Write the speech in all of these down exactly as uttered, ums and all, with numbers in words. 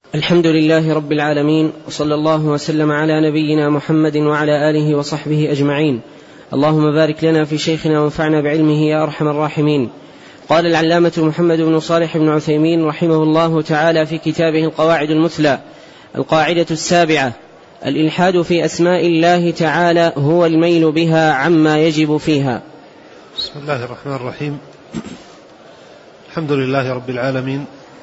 الحمد لله رب العالمين، وصلى الله وسلم على نبينا محمد وعلى آله وصحبه أجمعين. اللهم بارك لنا في شيخنا وانفعنا بعلمه يا أرحم الراحمين. قال العلامة محمد بن صالح بن عثيمين رحمه الله تعالى في كتابه القواعد المثلى: القاعدة السابعة: الإلحاد في أسماء الله تعالى هو الميل بها عما يجب فيها. بسم الله الرحمن الرحيم. الحمد لله رب العالمين،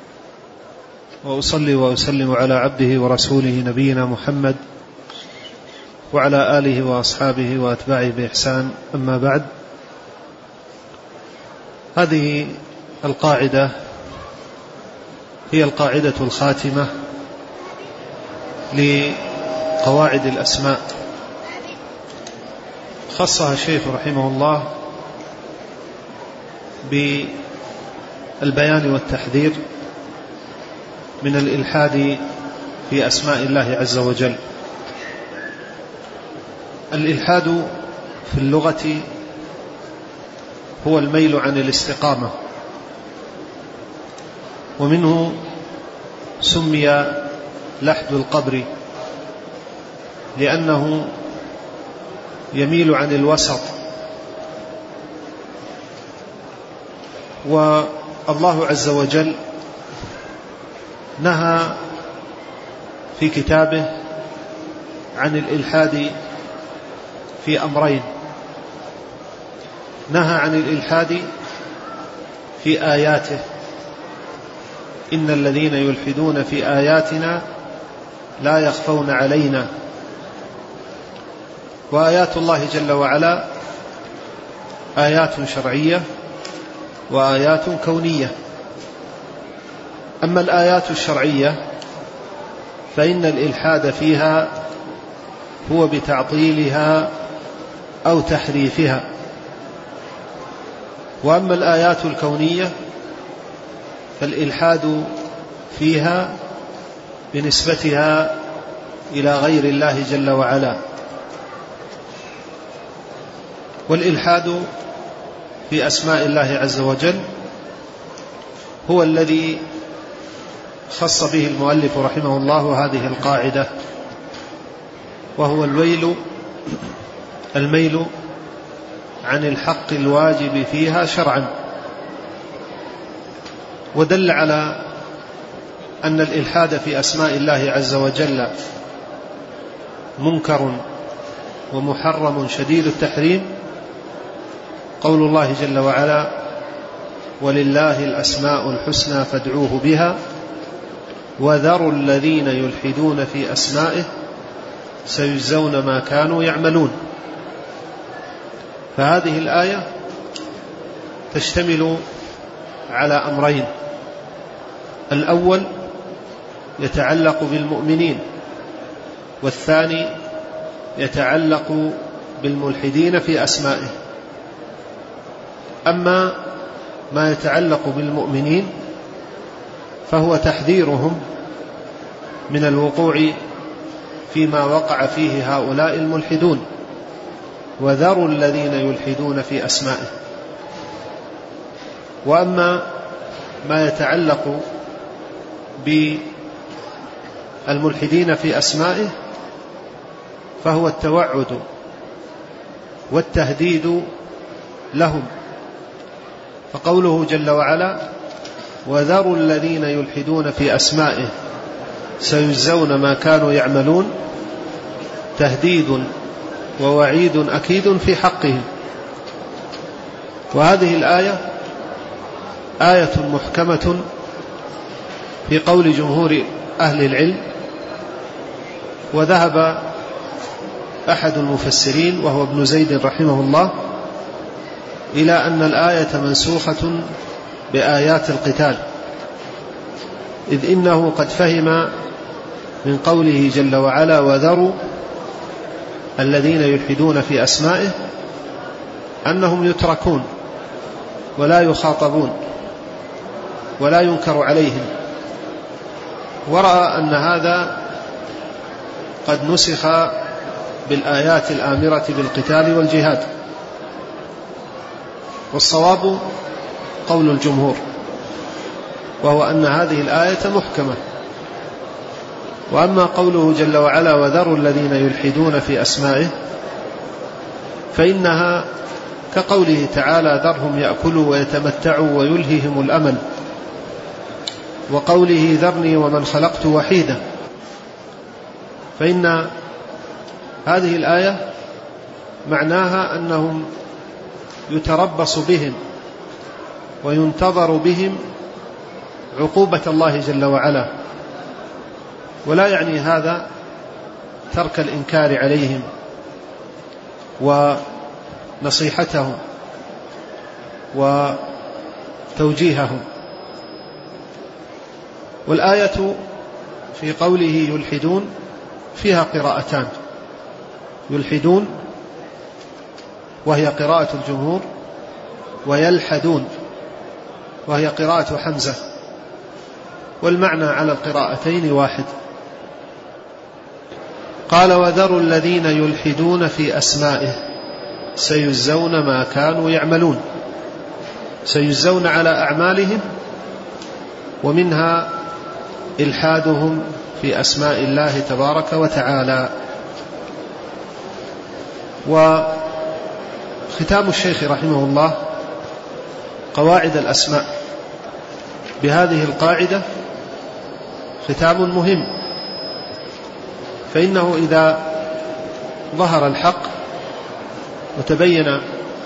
وأصلي وأسلم على عبده ورسوله نبينا محمد وعلى آله وأصحابه وأتباعه بإحسان. أما بعد، هذه القاعدة هي القاعدة الخاتمة لقواعد الأسماء، خصها الشيخ رحمه الله بالبيان والتحذير من الإلحاد في أسماء الله عز وجل. الإلحاد في اللغة هو الميل عن الاستقامة، ومنه سمي لحد القبر، لأنه يميل عن الوسط. والله عز وجل نهى في كتابه عن الإلحاد في أمرين: نهى عن الإلحاد في آياته، إن الذين يلحدون في آياتنا لا يخفون علينا. وآيات الله جل وعلا آيات شرعية وآيات كونية. أما الآيات الشرعية فإن الإلحاد فيها هو بتعطيلها أو تحريفها، وأما الآيات الكونية فالإلحاد فيها بنسبتها إلى غير الله جل وعلا. والإلحاد في أسماء الله عز وجل هو الذي خص به المؤلف رحمه الله هذه القاعدة، وهو الميل الميل عن الحق الواجب فيها شرعا. ودل على أن الإلحاد في أسماء الله عز وجل منكر ومحرم شديد التحريم قول الله جل وعلا: ولله الأسماء الحسنى فادعوه بها وذروا الذين يلحدون في أسمائه سيجزون ما كانوا يعملون. فهذه الآية تشتمل على أمرين: الأول يتعلق بالمؤمنين، والثاني يتعلق بالملحدين في أسمائه. أما ما يتعلق بالمؤمنين فهو تحذيرهم من الوقوع فيما وقع فيه هؤلاء الملحدون: وذروا الذين يلحدون في أسمائه. وأما ما يتعلق بالملحدين في أسمائه فهو التوعد والتهديد لهم، فقوله جل وعلا: وذروا الذين يلحدون في أسمائه سيجزون ما كانوا يعملون، تهديد ووعيد أكيد في حقهم. وهذه الآية آية محكمة في قول جمهور أهل العلم. وذهب أحد المفسرين وهو ابن زيد رحمه الله إلى أن الآية منسوخة بآيات القتال، إذ إنه قد فهم من قوله جل وعلا: وذروا الذين يلحدون في أسمائه أنهم يتركون ولا يخاطبون ولا ينكر عليهم، ورأى أن هذا قد نسخ بالآيات الآمرة بالقتال والجهاد. والصواب قول الجمهور، وهو أن هذه الآية محكمة، وأما قوله جل وعلا وذروا الذين يلحدون في أسمائه فإنها كقوله تعالى ذرهم يأكلوا ويتمتعوا ويلههم الأمل، وقوله ذرني ومن خلقت وحيدا، فإن هذه الآية معناها أنهم يتربص بهم وينتظر بهم عقوبة الله جل وعلا، ولا يعني هذا ترك الإنكار عليهم ونصيحتهم وتوجيههم. والآية في قوله يلحدون فيها قراءتان، يلحدون وهي قراءة الجمهور، ويلحدون وهي قراءة حمزة، والمعنى على القراءتين واحد. قال وذروا الذين يلحدون في أسمائه سيجزون ما كانوا يعملون، سيجزون على أعمالهم، ومنها إلحادهم في أسماء الله تبارك وتعالى. وختام الشيخ رحمه الله قواعد الأسماء بهذه القاعدة ختام مهم، فإنه إذا ظهر الحق وتبين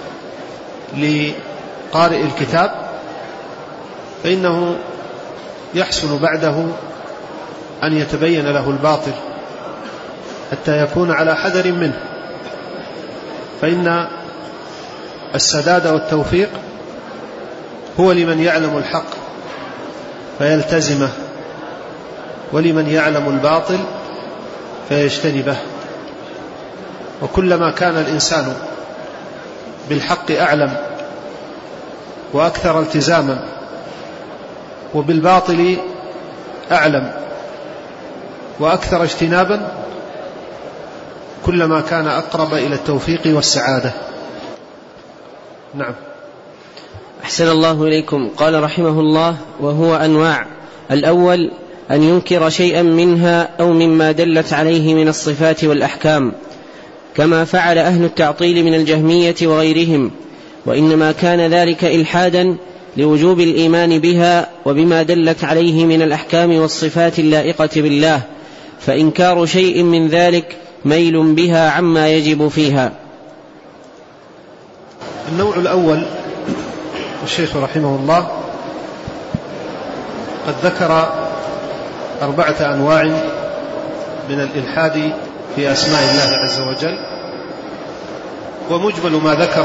لقارئ الكتاب فإنه يحصل بعده أن يتبين له الباطل حتى يكون على حذر منه، فإن السداد والتوفيق هو لمن يعلم الحق فيلتزمه، ولمن يعلم الباطل فيجتنبه. وكلما كان الإنسان بالحق أعلم وأكثر التزاما، وبالباطل أعلم وأكثر اجتنابا، كلما كان أقرب إلى التوفيق والسعادة. نعم. أحسن الله إليكم. قال رحمه الله وهو أنواع: الأول أن ينكر شيئا منها أو مما دلت عليه من الصفات والأحكام، كما فعل أهل التعطيل من الجهمية وغيرهم، وإنما كان ذلك إلحادا لوجوب الإيمان بها وبما دلت عليه من الأحكام والصفات اللائقة بالله، فإنكار شيء من ذلك ميل بها عما يجب فيها. النوع الأول الشيخ رحمه الله قد ذكر أربعة أنواع من الإلحاد في أسماء الله عز وجل، ومجمل ما ذكر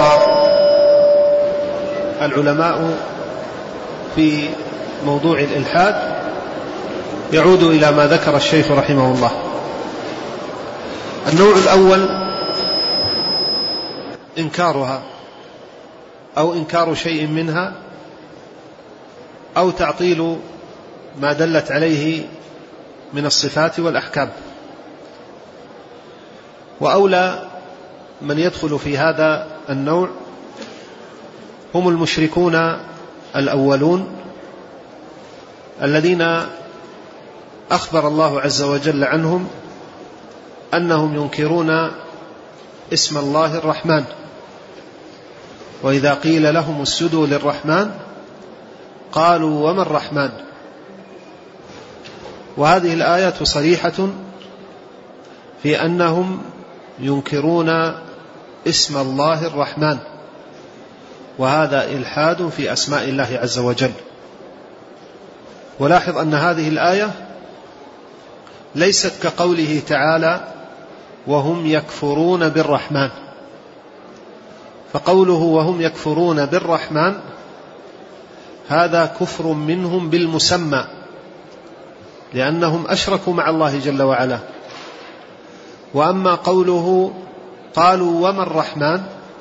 العلماء في موضوع الإلحاد يعود إلى ما ذكر الشيخ رحمه الله. النوع الأول إنكارها أو إنكار شيء منها أو تعطيل ما دلت عليه من الصفات والأحكام. وأولى من يدخل في هذا النوع هم المشركون الأولون الذين أخبر الله عز وجل عنهم أنهم ينكرون اسم الله الرحمن، وإذا قيل لهم اسجدوا للرحمن قالوا وما الرحمن. وهذه الآية صريحة في أنهم ينكرون اسم الله الرحمن، وهذا إلحاد في أسماء الله عز وجل. ولاحظ أن هذه الآية ليست كقوله تعالى وهم يكفرون بالرحمن، فقوله وهم يكفرون بالرحمن هذا كفر منهم بالمسمى، لأنهم أشركوا مع الله جل وعلا. وأما قوله قالوا وما الرحمن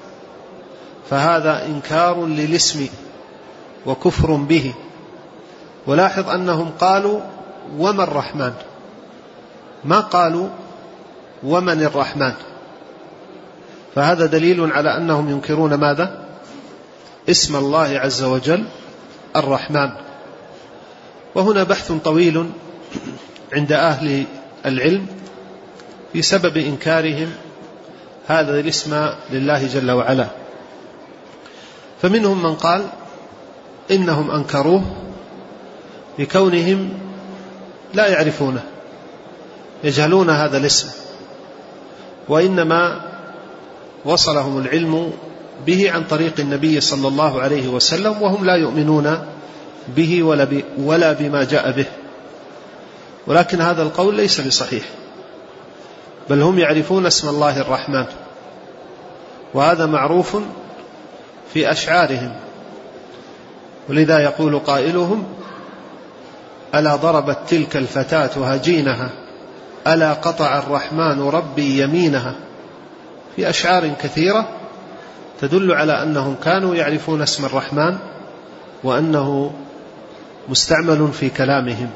فهذا إنكار للاسم وكفر به. ولاحظ أنهم قالوا وما الرحمن، ما قالوا ومن الرحمن، فهذا دليل على أنهم ينكرون ماذا؟ اسم الله عز وجل الرحمن. وهنا بحث طويل عند أهل العلم في سبب إنكارهم هذا الاسم لله جل وعلا. فمنهم من قال إنهم أنكروه لكونهم لا يعرفونه، يجهلون هذا الاسم، وإنما وصلهم العلم به عن طريق النبي صلى الله عليه وسلم، وهم لا يؤمنون به ولا بما جاء به. ولكن هذا القول ليس بصحيح، بل هم يعرفون اسم الله الرحمن، وهذا معروف في أشعارهم. ولذا يقول قائلهم: ألا ضربت تلك الفتاة هجينها، ألا قطع الرحمن ربي يمينها، في أشعار كثيرة تدل على أنهم كانوا يعرفون اسم الرحمن وأنه مستعمل في كلامهم.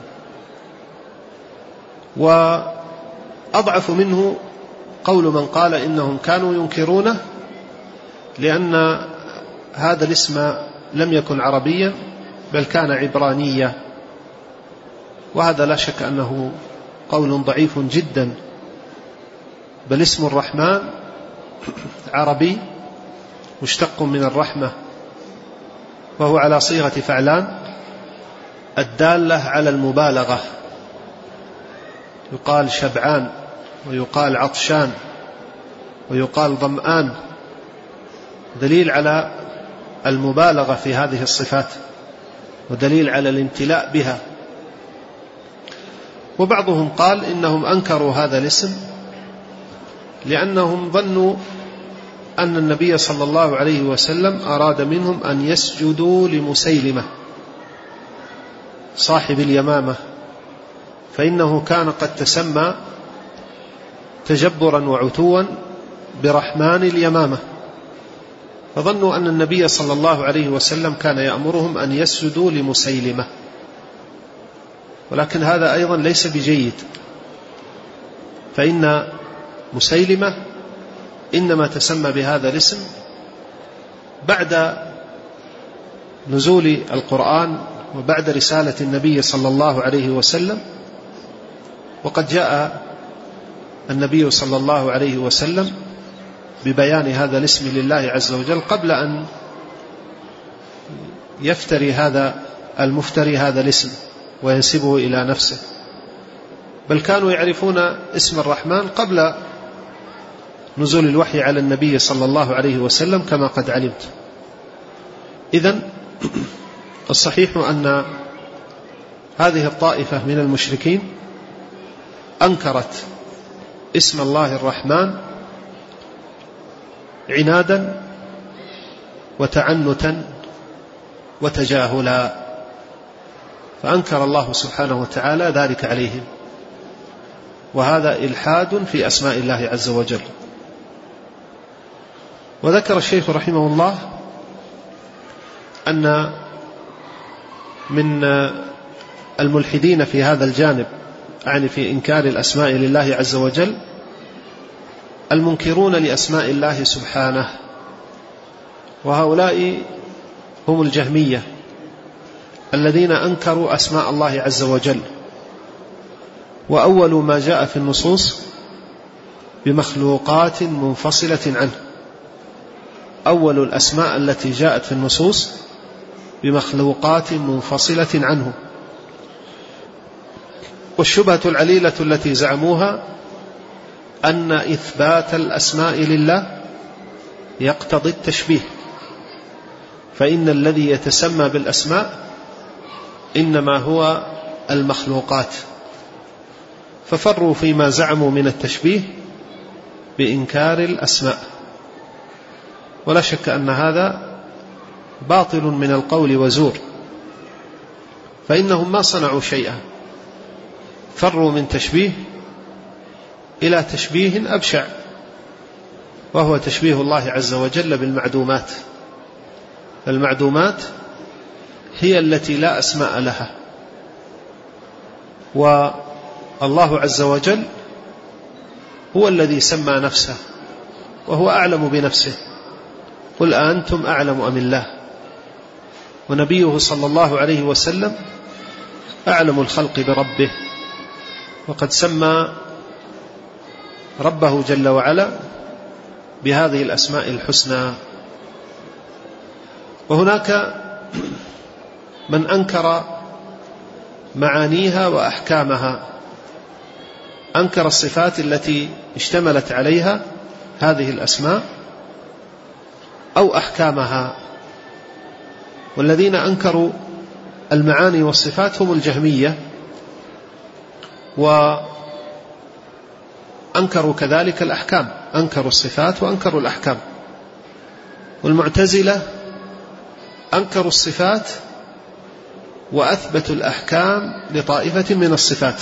وأضعف منه قول من قال إنهم كانوا ينكرونه لأن هذا الاسم لم يكن عربيا بل كان عبرانيا، وهذا لا شك أنه قول ضعيف جدا، بل اسم الرحمن عربي مشتق من الرحمة، وهو على صيغة فعلان الدالة على المبالغة، يقال شبعان ويقال عطشان ويقال ظمآن، دليل على المبالغة في هذه الصفات ودليل على الامتلاء بها. وبعضهم قال إنهم أنكروا هذا الاسم لأنهم ظنوا أن النبي صلى الله عليه وسلم أراد منهم أن يسجدوا لمسيلمة صاحب اليمامة، فإنه كان قد تسمى تجبرا وعتوا برحمن اليمامة، فظنوا أن النبي صلى الله عليه وسلم كان يأمرهم أن يسجدوا لمسيلمة، ولكن هذا أيضا ليس بجيد، فإن مسيلمة إنما تسمى بهذا الاسم بعد نزول القرآن وبعد رسالة النبي صلى الله عليه وسلم، وقد جاء النبي صلى الله عليه وسلم ببيان هذا الاسم لله عز وجل قبل أن يفتري هذا المفتري هذا الاسم وينسبه إلى نفسه، بل كانوا يعرفون اسم الرحمن قبل نزول الوحي على النبي صلى الله عليه وسلم كما قد علمت. إذن الصحيح أن هذه الطائفة من المشركين أنكرت اسم الله الرحمن عنادا وتعنتا وتجاهلا، فأنكر الله سبحانه وتعالى ذلك عليهم، وهذا إلحاد في أسماء الله عز وجل. وذكر الشيخ رحمه الله أن من الملحدين في هذا الجانب، يعني في إنكار الأسماء لله عز وجل، المنكرون لأسماء الله سبحانه، وهؤلاء هم الجهمية الذين أنكروا أسماء الله عز وجل. وأول ما جاء في النصوص بمخلوقات منفصلة عنه، أول الأسماء التي جاءت في النصوص بمخلوقات منفصلة عنه. والشبهة العليلة التي زعموها أن إثبات الأسماء لله يقتضي التشبيه، فإن الذي يتسمى بالأسماء إنما هو المخلوقات، ففروا فيما زعموا من التشبيه بإنكار الأسماء. ولا شك أن هذا باطل من القول وزور، فإنهم ما صنعوا شيئا، فروا من تشبيه إلى تشبيه أبشع، وهو تشبيه الله عز وجل بالمعدومات. المعدومات هي التي لا أسماء لها، والله عز وجل هو الذي سمى نفسه وهو أعلم بنفسه، قل أنتم أعلم أم الله. ونبيه صلى الله عليه وسلم أعلم الخلق بربه، وقد سمى ربه جل وعلا بهذه الأسماء الحسنى. وهناك من أنكر معانيها وأحكامها، أنكر الصفات التي اشتملت عليها هذه الأسماء أو أحكامها. والذين أنكروا المعاني والصفات هم الجهمية، وأنكروا كذلك الأحكام، أنكروا الصفات وأنكروا الأحكام. والمعتزلة أنكروا الصفات وأثبتوا الأحكام لطائفة من الصفات،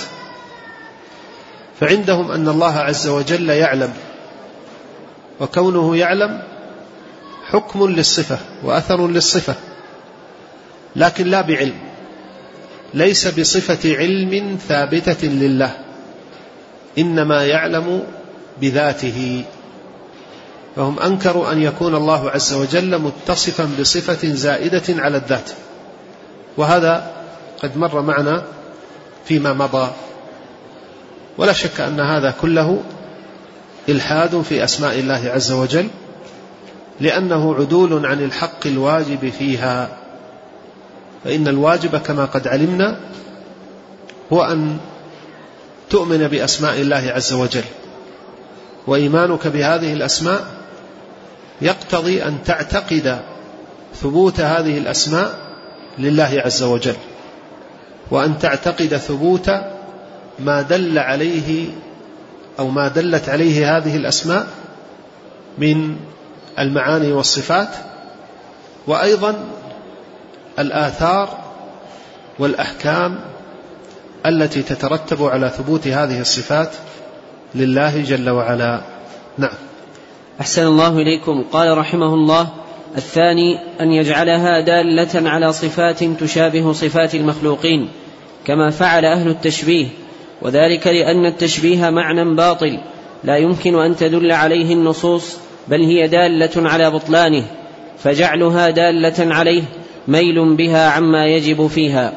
فعندهم أن الله عز وجل يعلم، وكونه يعلم حكم للصفة وأثر للصفة، لكن لا بعلم، ليس بصفة علم ثابتة لله، إنما يعلم بذاته. فهم أنكروا أن يكون الله عز وجل متصفا بصفة زائدة على الذات، وهذا قد مر معنا فيما مضى. ولا شك أن هذا كله إلحاد في أسماء الله عز وجل، لأنه عدول عن الحق الواجب فيها. فإن الواجب كما قد علمنا هو أن تؤمن بأسماء الله عز وجل، وإيمانك بهذه الأسماء يقتضي أن تعتقد ثبوت هذه الأسماء لله عز وجل، وأن تعتقد ثبوت ما دل عليه أو ما دلت عليه هذه الأسماء من المعاني والصفات، وأيضا الآثار والأحكام التي تترتب على ثبوت هذه الصفات لله جل وعلا. نعم. أحسن الله إليكم. قال رحمه الله: الثاني أن يجعلها دالة على صفات تشابه صفات المخلوقين كما فعل أهل التشبيه، وذلك لأن التشبيه معنى باطل لا يمكن أن تدل عليه النصوص، بل هي دالة على بطلانه، فجعلها دالة عليه ميل بها عما يجب فيها.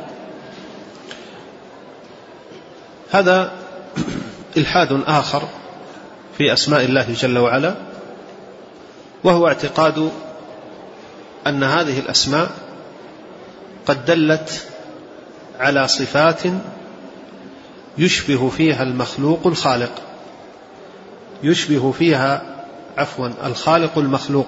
هذا إلحاد آخر في أسماء الله جل وعلا، وهو اعتقاد أن هذه الأسماء قد دلت على صفات يشبه فيها المخلوق الخالق، يشبه فيها عفوا الخالق المخلوق.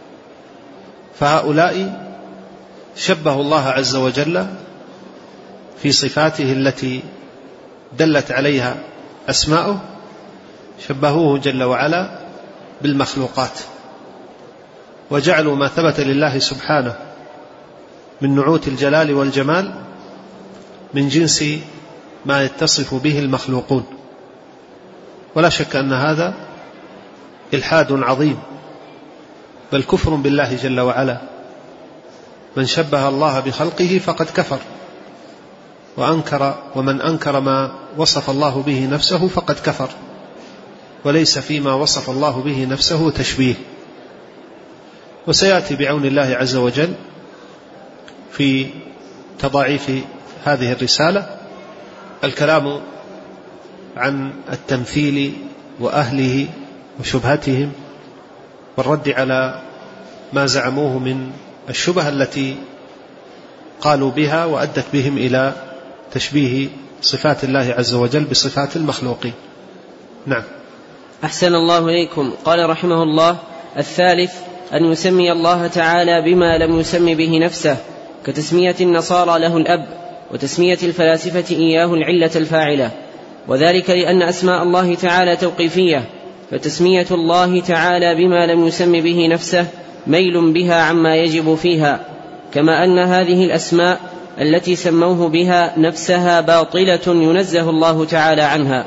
فهؤلاء شبهوا الله عز وجل في صفاته التي دلت عليها أسماؤه، شبهوه جل وعلا بالمخلوقات، وجعلوا ما ثبت لله سبحانه من نعوت الجلال والجمال من جنس ما يتصف به المخلوقون. ولا شك أن هذا إلحاد عظيم، بل كفر بالله جل وعلا. من شبه الله بخلقه فقد كفر، وأنكر ومن أنكر ما وصف الله به نفسه فقد كفر، وليس فيما وصف الله به نفسه تشبيه. وسيأتي بعون الله عز وجل في تضاعيف هذه الرسالة الكلام عن التمثيل وأهله وشبهتهم، والرد على ما زعموه من الشبهة التي قالوا بها وأدت بهم إلى تشبيه صفات الله عز وجل بصفات المخلوقين. نعم. أحسن الله إليكم. قال رحمه الله: الثالث أن يسمي الله تعالى بما لم يسم به نفسه، كتسمية النصارى له الأب، وتسمية الفلاسفة إياه العلة الفاعلة، وذلك لأن أسماء الله تعالى توقيفية، فتسمية الله تعالى بما لم يسم به نفسه ميل بها عما يجب فيها، كما أن هذه الأسماء التي سموه بها نفسها باطلة ينزه الله تعالى عنها.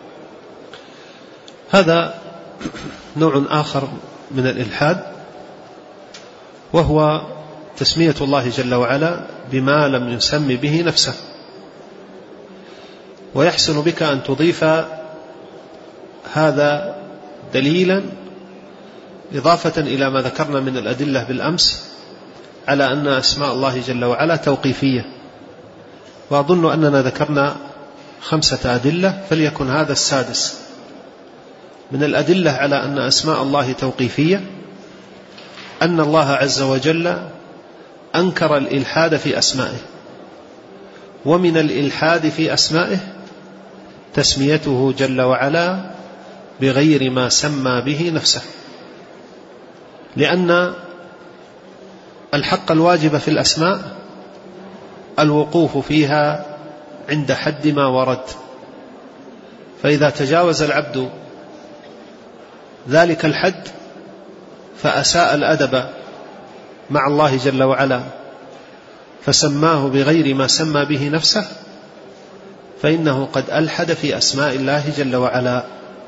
هذا نوع آخر من الإلحاد، وهو تسمية الله جل وعلا بما لم يسم به نفسه. ويحسن بك أن تضيف هذا دليلا إضافة إلى ما ذكرنا من الأدلة بالأمس على أن أسماء الله جل وعلا توقيفية. وأظن أننا ذكرنا خمسة أدلة، فليكن هذا السادس. من الأدلة على أن أسماء الله توقيفية أن الله عز وجل أنكر الإلحاد في أسمائه، ومن الإلحاد في أسمائه تسميته جل وعلا بغير ما سمى به نفسه، لأن الحق الواجب في الأسماء الوقوف فيها عند حد ما ورد، فإذا تجاوز العبد ذلك الحد فأساء الأدب مع الله جل وعلا فسماه بغير ما سمى به نفسه، فإنه قد ألحد في أسماء الله جل وعلا.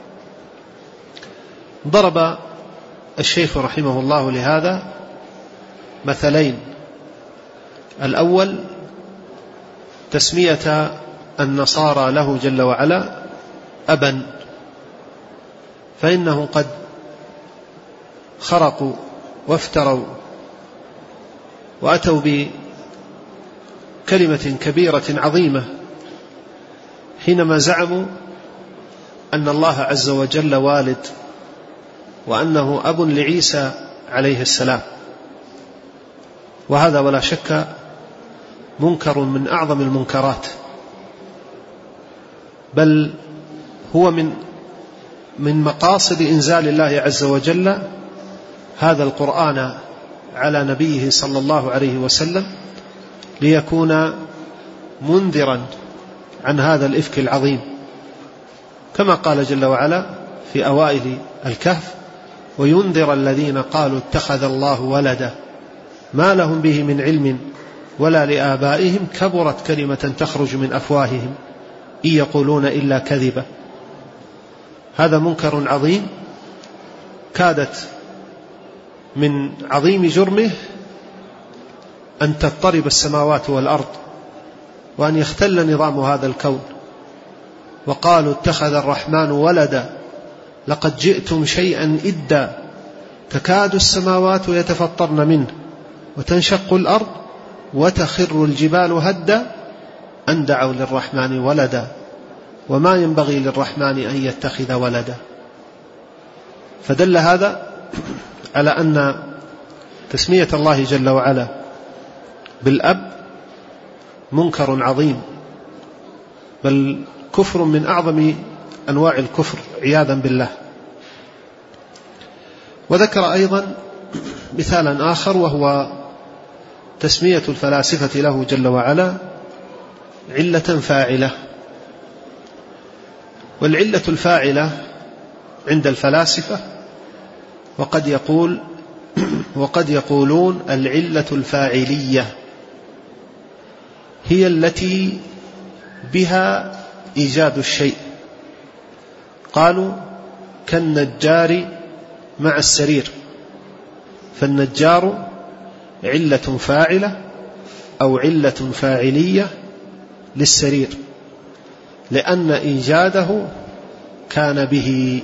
ضرب الشيخ رحمه الله لهذا مثلين: الأول تسمية النصارى له جل وعلا أبا، فإنهم قد خرقوا وافتروا وأتوا بكلمة كبيرة عظيمة حينما زعموا أن الله عز وجل والد، وأنه أب لعيسى عليه السلام، وهذا ولا شك منكر من أعظم المنكرات، بل هو من من مقاصد إنزال الله عز وجل هذا القرآن على نبيه صلى الله عليه وسلم ليكون منذرا عن هذا الإفك العظيم، كما قال جل وعلا في أوائل الكهف: وينذر الذين قالوا اتخذ الله ولدا ما لهم به من علم ولا لآبائهم كبرت كلمة تخرج من أفواههم إن يقولون إلا كذبا. هذا منكر عظيم كادت من عظيم جرمه أن تضطرب السماوات والأرض وأن يختل نظام هذا الكون. وقالوا اتخذ الرحمن ولدا لقد جئتم شيئا إدا تكاد السماوات يتفطرن منه وتنشق الأرض وتخر الجبال هدا أن دعوا للرحمن ولدا وما ينبغي للرحمن أن يتخذ ولدا. فدل هذا على أن تسمية الله جل وعلا بالأب منكر عظيم، بل كفر من أعظم أنواع الكفر عياذا بالله. وذكر أيضا مثالا آخر وهو تسمية الفلاسفة له جل وعلا علة فاعلة. والعلة الفاعلة عند الفلاسفة وقد يقول وقد يقولون العلة الفاعلية هي التي بها إيجاد الشيء. قالوا كالنجار مع السرير، فالنجار علة فاعلة أو علة فاعلية للسرير لأن إيجاده كان به.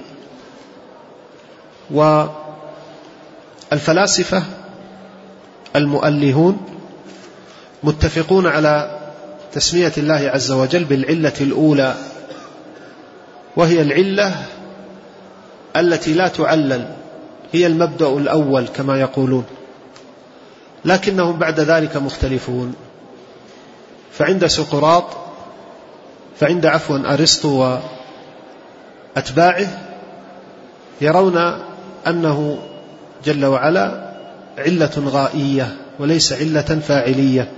والفلاسفة المؤلهون متفقون على تسمية الله عز وجل بالعلة الأولى، وهي العلة التي لا تعلل، هي المبدأ الأول كما يقولون، لكنهم بعد ذلك مختلفون. فعند سقراط فعند عفوا أرسطو وأتباعه يرون أنه جل وعلا علة غائية وليس علة فاعلية.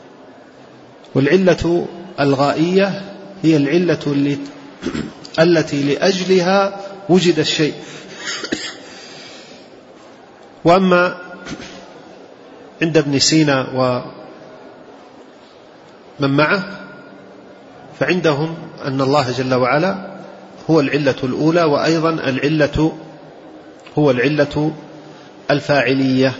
والعلة الغائية هي العلة التي لأجلها وجد الشيء. وأما عند ابن سينا ومن معه فعندهم أن الله جل وعلا هو العلة الأولى، وأيضا العلة هو العلة الفاعلية.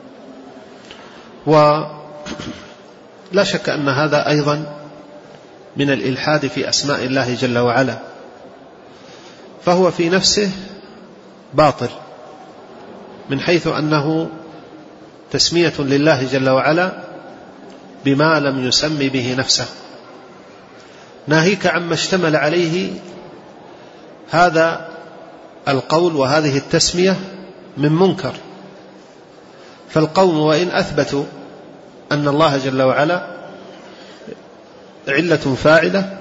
ولا شك أن هذا أيضا من الإلحاد في أسماء الله جل وعلا، فهو في نفسه باطل من حيث أنه تسمية لله جل وعلا بما لم يسم به نفسه. ناهيك عما اشتمل عليه هذا القول وهذه التسمية من منكر. فالقوم وإن أثبتوا أن الله جل وعلا علة فاعلة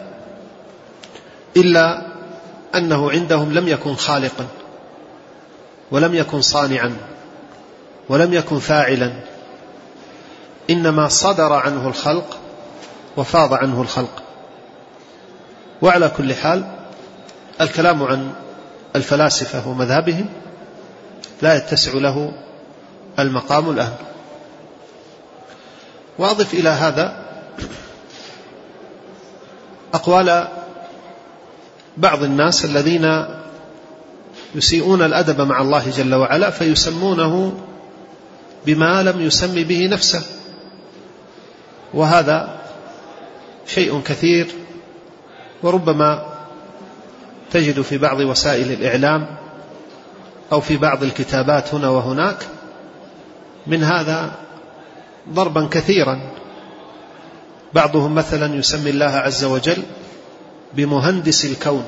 إلا أنه عندهم لم يكن خالقا ولم يكن صانعا ولم يكن فاعلا، إنما صدر عنه الخلق وفاض عنه الخلق. وعلى كل حال الكلام عن الفلاسفة ومذهبهم لا يتسع له المقام الآن. وأضف إلى هذا أقوال بعض الناس الذين يسيئون الأدب مع الله جل وعلا فيسمونه بما لم يسم به نفسه، وهذا شيء كثير، وربما تجد في بعض وسائل الإعلام أو في بعض الكتابات هنا وهناك من هذا ضربا كثيرا. بعضهم مثلا يسمي الله عز وجل بمهندس الكون،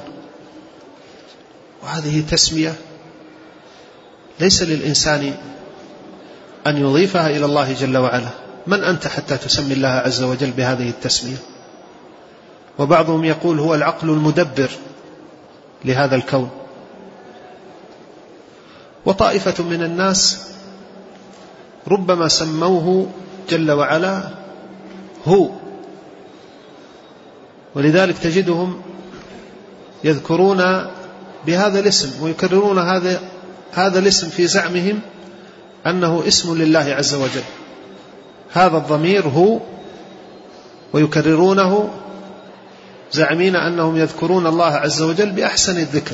وهذه تسمية ليس للإنسان أن يضيفها إلى الله جل وعلا. من أنت حتى تسمي الله عز وجل بهذه التسمية؟ وبعضهم يقول هو العقل المدبر لهذا الكون. وطائفة من الناس ربما سموه جل وعلا هو، ولذلك تجدهم يذكرون بهذا الاسم ويكررون هذا هذا الاسم في زعمهم أنه اسم لله عز وجل. هذا الضمير هو، ويكررونه زعمين أنهم يذكرون الله عز وجل بأحسن الذكر.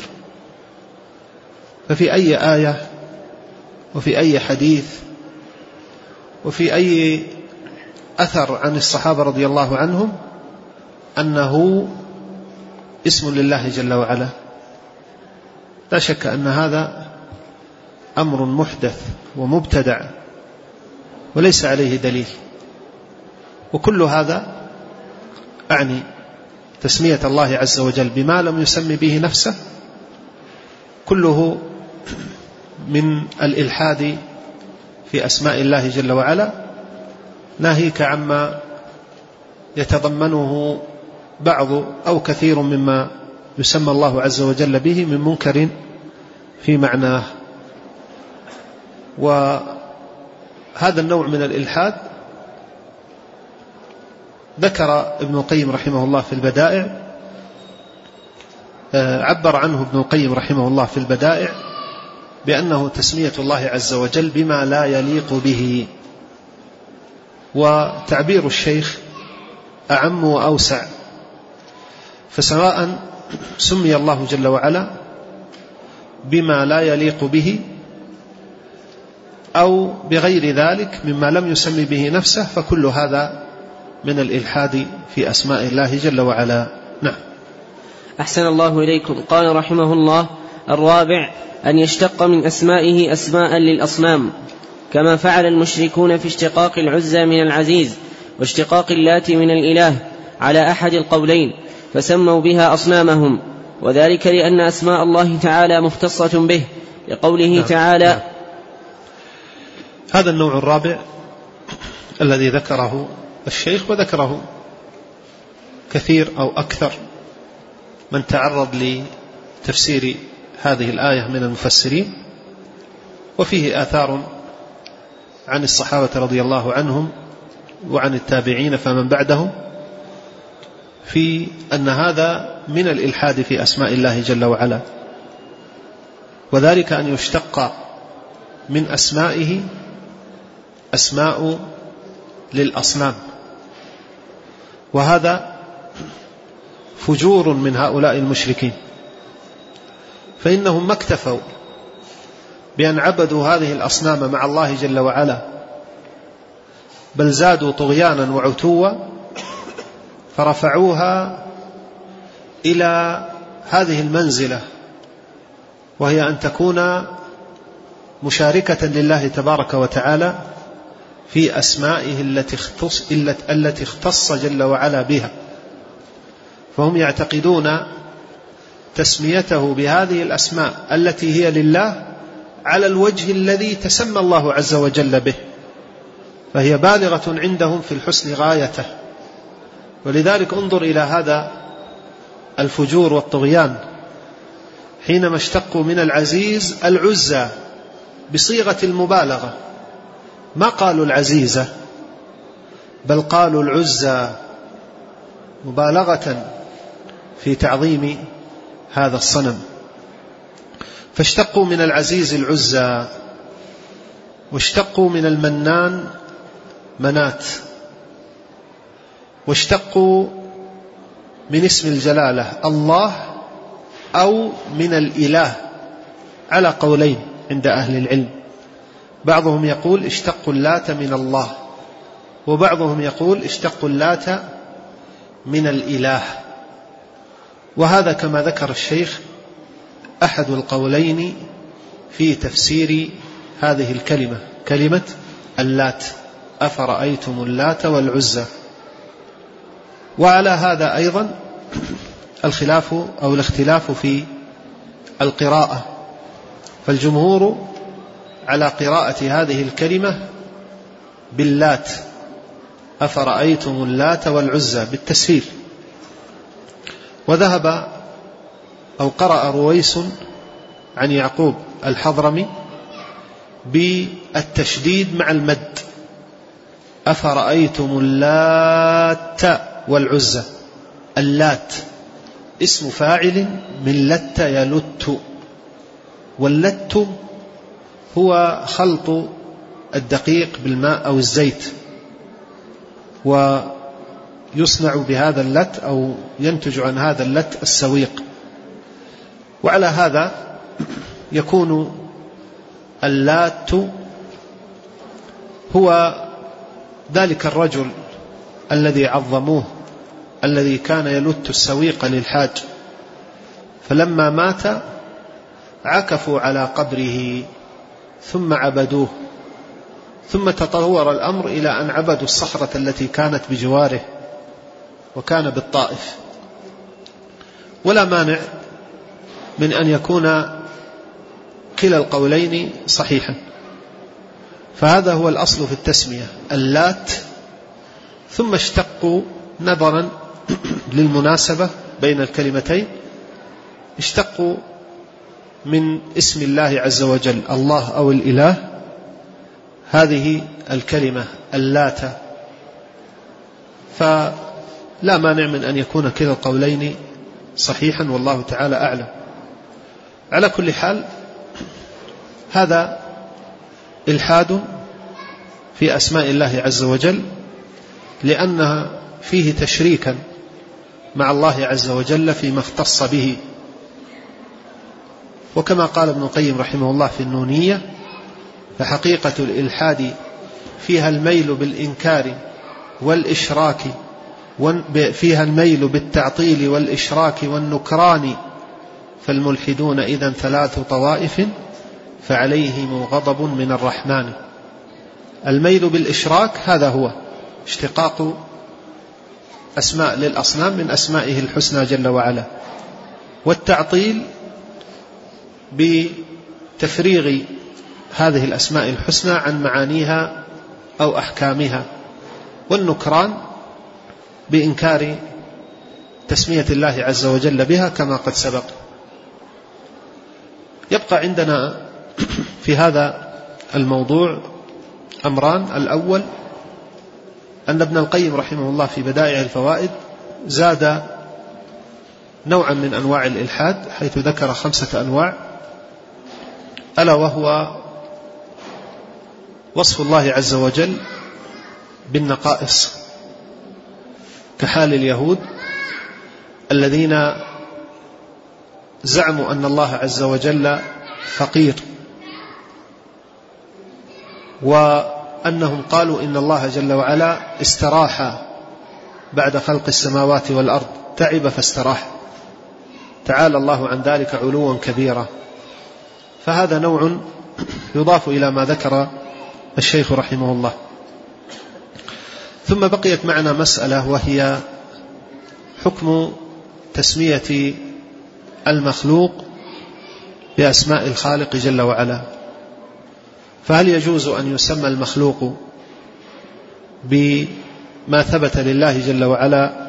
ففي أي آية وفي أي حديث وفي أي أثر عن الصحابة رضي الله عنهم أنه اسم لله جل وعلا؟ لا شك أن هذا أمر محدث ومبتدع وليس عليه دليل. وكل هذا أعني تسمية الله عز وجل بما لم يسم به نفسه كله من الإلحاد في أسماء الله جل وعلا، ناهيك عما يتضمنه بعض أو كثير مما يسمى الله عز وجل به من منكر في معناه. وهذا النوع من الإلحاد ذكر ابن القيم رحمه الله في البدائع، عبر عنه ابن القيم رحمه الله في البدائع بأنه تسمية الله عز وجل بما لا يليق به. وتعبير الشيخ أعم وأوسع، فسواء سمي الله جل وعلا بما لا يليق به أو بغير ذلك مما لم يسمي به نفسه، فكل هذا من الإلحاد في أسماء الله جل وعلا. نعم. أحسن الله إليكم. قال رحمه الله: الرابع أن يشتق من أسمائه أسماء للأصنام، كما فعل المشركون في اشتقاق العزى من العزيز واشتقاق اللات من الإله على أحد القولين، فسموا بها أصنامهم، وذلك لأن أسماء الله تعالى مختصة به، لقوله نعم. تعالى نعم. هذا النوع الرابع الذي ذكره الشيخ، وذكره كثير أو أكثر من تعرض لتفسير هذه الآية من المفسرين، وفيه آثار عن الصحابة رضي الله عنهم وعن التابعين فمن بعدهم في أن هذا من الإلحاد في أسماء الله جل وعلا، وذلك أن يشتق من أسمائه أسماء للأصنام، وهذا فجور من هؤلاء المشركين، فإنهم ما اكتفوا بأن عبدوا هذه الأصنام مع الله جل وعلا، بل زادوا طغيانا وعتوا فرفعوها إلى هذه المنزلة، وهي أن تكون مشاركة لله تبارك وتعالى في أسمائه التي اختص, التي اختص جل وعلا بها. فهم يعتقدون تسميته بهذه الأسماء التي هي لله على الوجه الذي تسمى الله عز وجل به، فهي بالغة عندهم في الحسن غايته. ولذلك انظر إلى هذا الفجور والطغيان حينما اشتقوا من العزيز العزى بصيغة المبالغة، ما قالوا العزيزة بل قالوا العزى مبالغة في تعظيم هذا الصنم. فاشتقوا من العزيز العزى، واشتقوا من المنان منات، واشتقوا من اسم الجلالة الله أو من الإله على قولين عند أهل العلم. بعضهم يقول اشتقوا اللات من الله، وبعضهم يقول اشتقوا اللات من الإله. وهذا كما ذكر الشيخ أحد القولين في تفسير هذه الكلمة، كلمة اللات، أفرأيتم اللات والعزى. وعلى هذا أيضا الخلاف أو الاختلاف في القراءة، فالجمهور على قراءة هذه الكلمة باللات، أفرأيتم اللات والعزى بالتسهيل. وذهب أو قرأ رويس عن يعقوب الحضرمي بالتشديد مع المد، أفرأيتم اللات والعزى. اللات اسم فاعل من لت يلت، واللت هو خلط الدقيق بالماء أو الزيت، ويصنع بهذا اللت أو ينتج عن هذا اللت السويق. وعلى هذا يكون اللات هو ذلك الرجل الذي عظموه، الذي كان يلت السويق للحاج، فلما مات عكفوا على قبره ثم عبدوه، ثم تطور الأمر إلى أن عبدوا الصخرة التي كانت بجواره، وكان بالطائف. ولا مانع من أن يكون كلا القولين صحيحا، فهذا هو الأصل في التسمية اللات. ثم اشتقوا نظرا للمناسبة بين الكلمتين، اشتقوا من اسم الله عز وجل الله أو الإله هذه الكلمة اللات، فلا مانع من أن يكون كلا القولين صحيحا، والله تعالى أعلم. على كل حال هذا إلحاد في أسماء الله عز وجل، لأنها فيه تشريكا مع الله عز وجل فيما اختص به. وكما قال ابن القيم رحمه الله في النونية: فحقيقة الإلحاد فيها الميل بالإنكار والإشراك، فيها الميل بالتعطيل والإشراك والنكران، فالملحدون إذن ثلاث طوائف فعليهم غضب من الرحمن. الميل بالإشراك هذا هو اشتقاق أسماء للأصنام من أسمائه الحسنى جل وعلا، والتعطيل بتفريغ هذه الأسماء الحسنى عن معانيها أو أحكامها، والنكران بإنكار تسمية الله عز وجل بها كما قد سبق. يبقى عندنا في هذا الموضوع أمران: الأول أن ابن القيم رحمه الله في بدائع الفوائد زاد نوعا من أنواع الإلحاد، حيث ذكر خمسة أنواع، ألا وهو وصف الله عز وجل بالنقائص، كحال اليهود الذين زعموا أن الله عز وجل فقير، وأنهم قالوا إن الله جل وعلا استراح بعد خلق السماوات والأرض، تعب فاستراح، تعالى الله عن ذلك علوا كبيرا. فهذا نوع يضاف إلى ما ذكر الشيخ رحمه الله. ثم بقيت معنا مسألة، وهي حكم تسمية المخلوق بأسماء الخالق جل وعلا. فهل يجوز أن يسمى المخلوق بما ثبت لله جل وعلا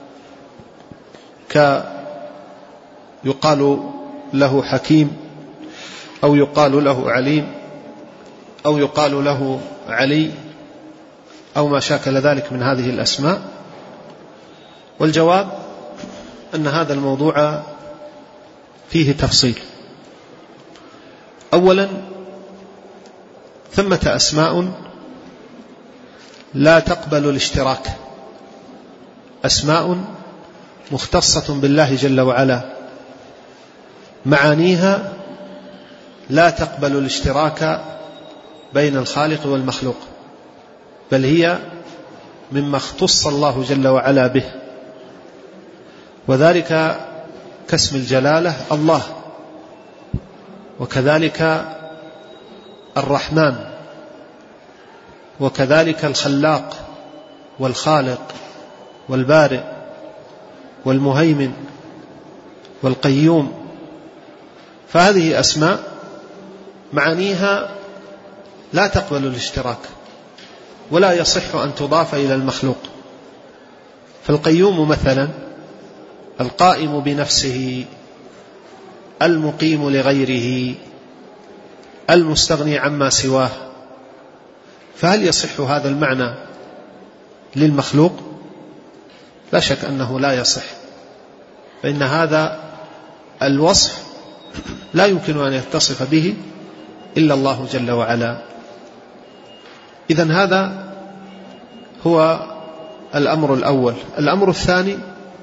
كيقال له حكيم أو يقال له عليم أو يقال له علي أو ما شاكل ذلك من هذه الأسماء؟ والجواب أن هذا الموضوع فيه تفصيل. أولا، ثمة أسماء لا تقبل الاشتراك، أسماء مختصة بالله جل وعلا معانيها لا تقبل الاشتراك بين الخالق والمخلوق، بل هي مما اختص الله جل وعلا به، وذلك كاسم الجلالة الله، وكذلك الرحمن، وكذلك الخلاق والخالق والبارئ والمهيمن والقيوم. فهذه أسماء معانيها لا تقبل الاشتراك ولا يصح أن تضاف إلى المخلوق. فالقيوم مثلا القائم بنفسه، المقيم لغيره، المستغني عما سواه، فهل يصح هذا المعنى للمخلوق؟ لا شك أنه لا يصح، فإن هذا الوصف لا يمكن أن يتصف به إلا الله جل وعلا. إذن هذا هو الأمر الأول. الأمر الثاني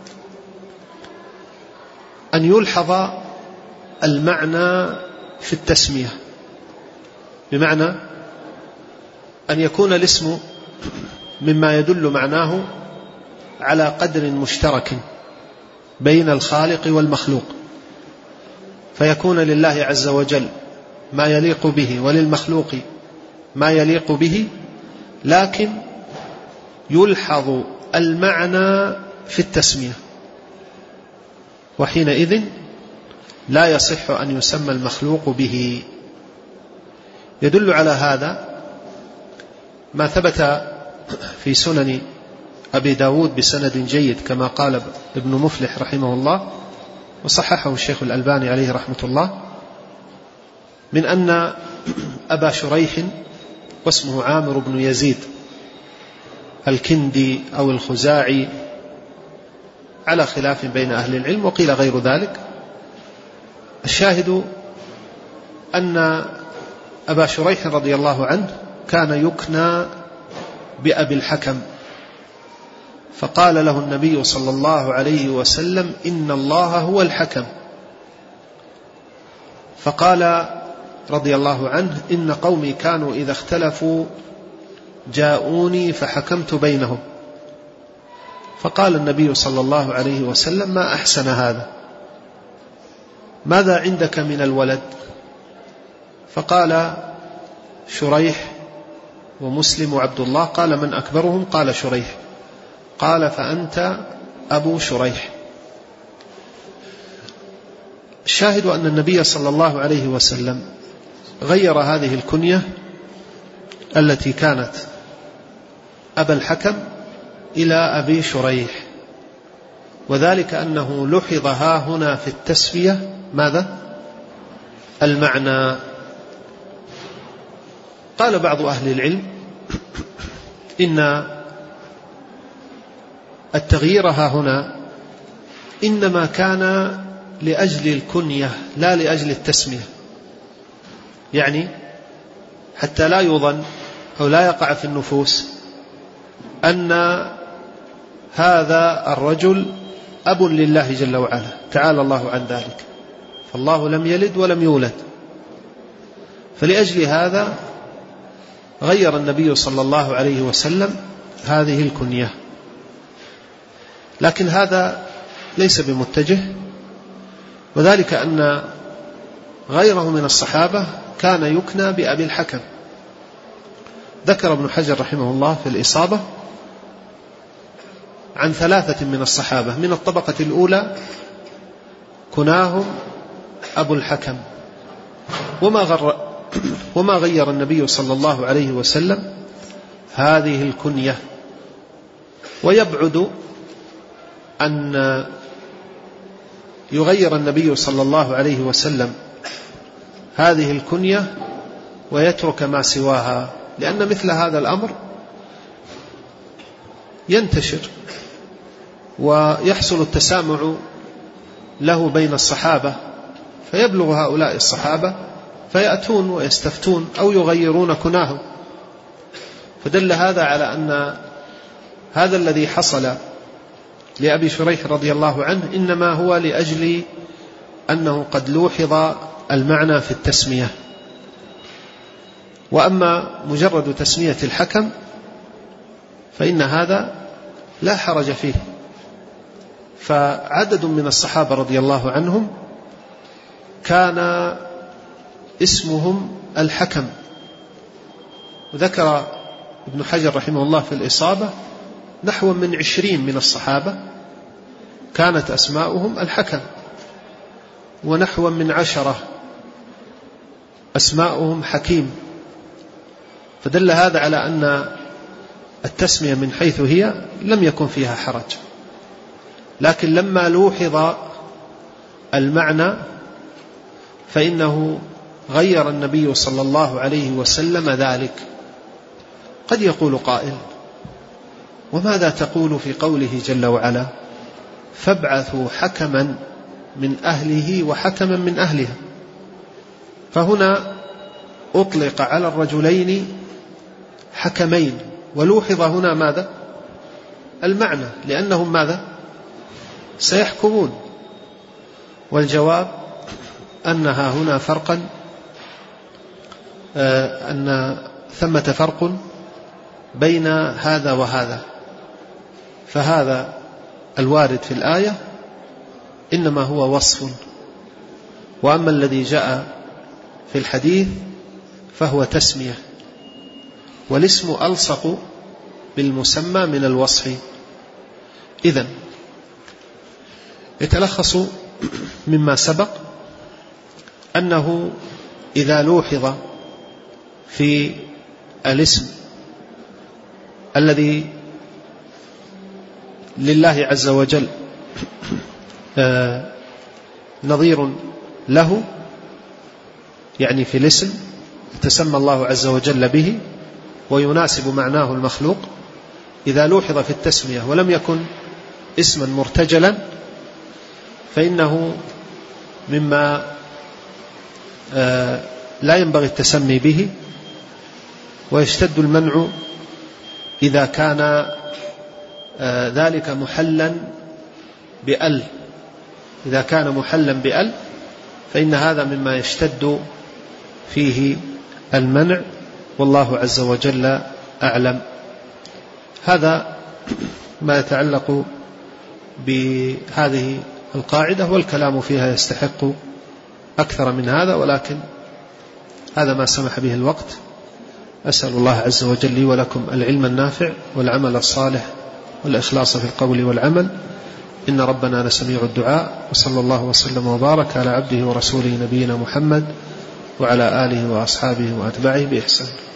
أن يلحظ المعنى في التسمية، بمعنى أن يكون الاسم مما يدل معناه على قدر مشترك بين الخالق والمخلوق، فيكون لله عز وجل ما يليق به وللمخلوق ما يليق به، لكن يلحظ المعنى في التسمية، وحينئذ لا يصح أن يسمى المخلوق به. يدل على هذا ما ثبت في سنن أبي داود بسند جيد كما قال ابن مفلح رحمه الله، وصححه الشيخ الألباني عليه رحمة الله، من أن أبا شريح واسمه عامر بن يزيد الكندي أو الخزاعي على خلاف بين أهل العلم، وقيل غير ذلك. الشاهد أن أبا شريح رضي الله عنه كان يكنى بأبي الحكم، فقال له النبي صلى الله عليه وسلم: إن الله هو الحكم. فقال رضي الله عنه: إن قومي كانوا إذا اختلفوا جاءوني فحكمت بينهم. فقال النبي صلى الله عليه وسلم: ما أحسن هذا، ماذا عندك من الولد؟ فقال شريح ومسلم وعبد الله. قال: من أكبرهم؟ قال شريح. قال: فأنت أبو شريح. الشاهد أن النبي صلى الله عليه وسلم غير هذه الكنية التي كانت أبا الحكم إلى أبي شريح، وذلك أنه لحظ ها هنا في التسوية ماذا؟ المعنى. قال بعض أهل العلم إن التغيير ها هنا إنما كان لأجل الكنية لا لأجل التسمية، يعني حتى لا يظن أو لا يقع في النفوس أن هذا الرجل أب لله جل وعلا، تعالى الله عن ذلك، فالله لم يلد ولم يولد. فلأجل هذا غير النبي صلى الله عليه وسلم هذه الكنية، لكن هذا ليس بمتجه، وذلك أن غيره من الصحابة كان يكنى بأبي الحكم. ذكر ابن حجر رحمه الله في الإصابة عن ثلاثة من الصحابة من الطبقة الأولى كناهم أبو الحكم، وما, غر وما غير النبي صلى الله عليه وسلم هذه الكنية. ويبعد أن يغير النبي صلى الله عليه وسلم هذه الكنية ويترك ما سواها، لأن مثل هذا الأمر ينتشر ويحصل التسامع له بين الصحابة، فيبلغ هؤلاء الصحابة فيأتون ويستفتون أو يغيرون كناهم. فدل هذا على أن هذا الذي حصل لأبي شريح رضي الله عنه إنما هو لأجل أنه قد لوحظ المعنى في التسمية. وأما مجرد تسمية الحكم فإن هذا لا حرج فيه. فعدد من الصحابة رضي الله عنهم كان اسمهم الحكم، وذكر ابن حجر رحمه الله في الإصابة نحو من عشرين من الصحابة كانت أسماؤهم الحكم، ونحو من عشرة أسماؤهم حكيم. فدل هذا على أن التسمية من حيث هي لم يكن فيها حرج، لكن لما لوحظ المعنى فإنه غير النبي صلى الله عليه وسلم ذلك. قد يقول قائل: وماذا تقول في قوله جل وعلا فابعثوا حكما من أهله وحكما من أهلها؟ فهنا أطلق على الرجلين حكمين، ولوحظ هنا ماذا؟ المعنى، لأنهم ماذا؟ سيحكمون. والجواب أنها هنا فرقا أن ثمة فرق بين هذا وهذا. فهذا الوارد في الآية إنما هو وصف، وأما الذي جاء في الحديث فهو تسمية، والاسم ألصق بالمسمى من الوصف. إذن يتلخص مما سبق أنه إذا لوحظ في الاسم الذي لله عز وجل نظير له، يعني في الاسم تسمى الله عز وجل به ويناسب معناه المخلوق، إذا لوحظ في التسمية ولم يكن اسما مرتجلا فإنه مما لا ينبغي التسمي به، ويشتد المنع إذا كان ذلك محلا بأل. إذا كان محلا بأل فإن هذا مما يشتد فيه المنع، والله عز وجل أعلم. هذا ما يتعلق بهذه القاعدة، والكلام فيها يستحق أكثر من هذا، ولكن هذا ما سمح به الوقت. أسأل الله عز وجل لي ولكم العلم النافع والعمل الصالح والإخلاص في القول والعمل، إن ربنا لسميع الدعاء. وصلى الله وسلم وبارك على عبده ورسوله نبينا محمد وعلى آله وأصحابه وأتباعه بإحسان.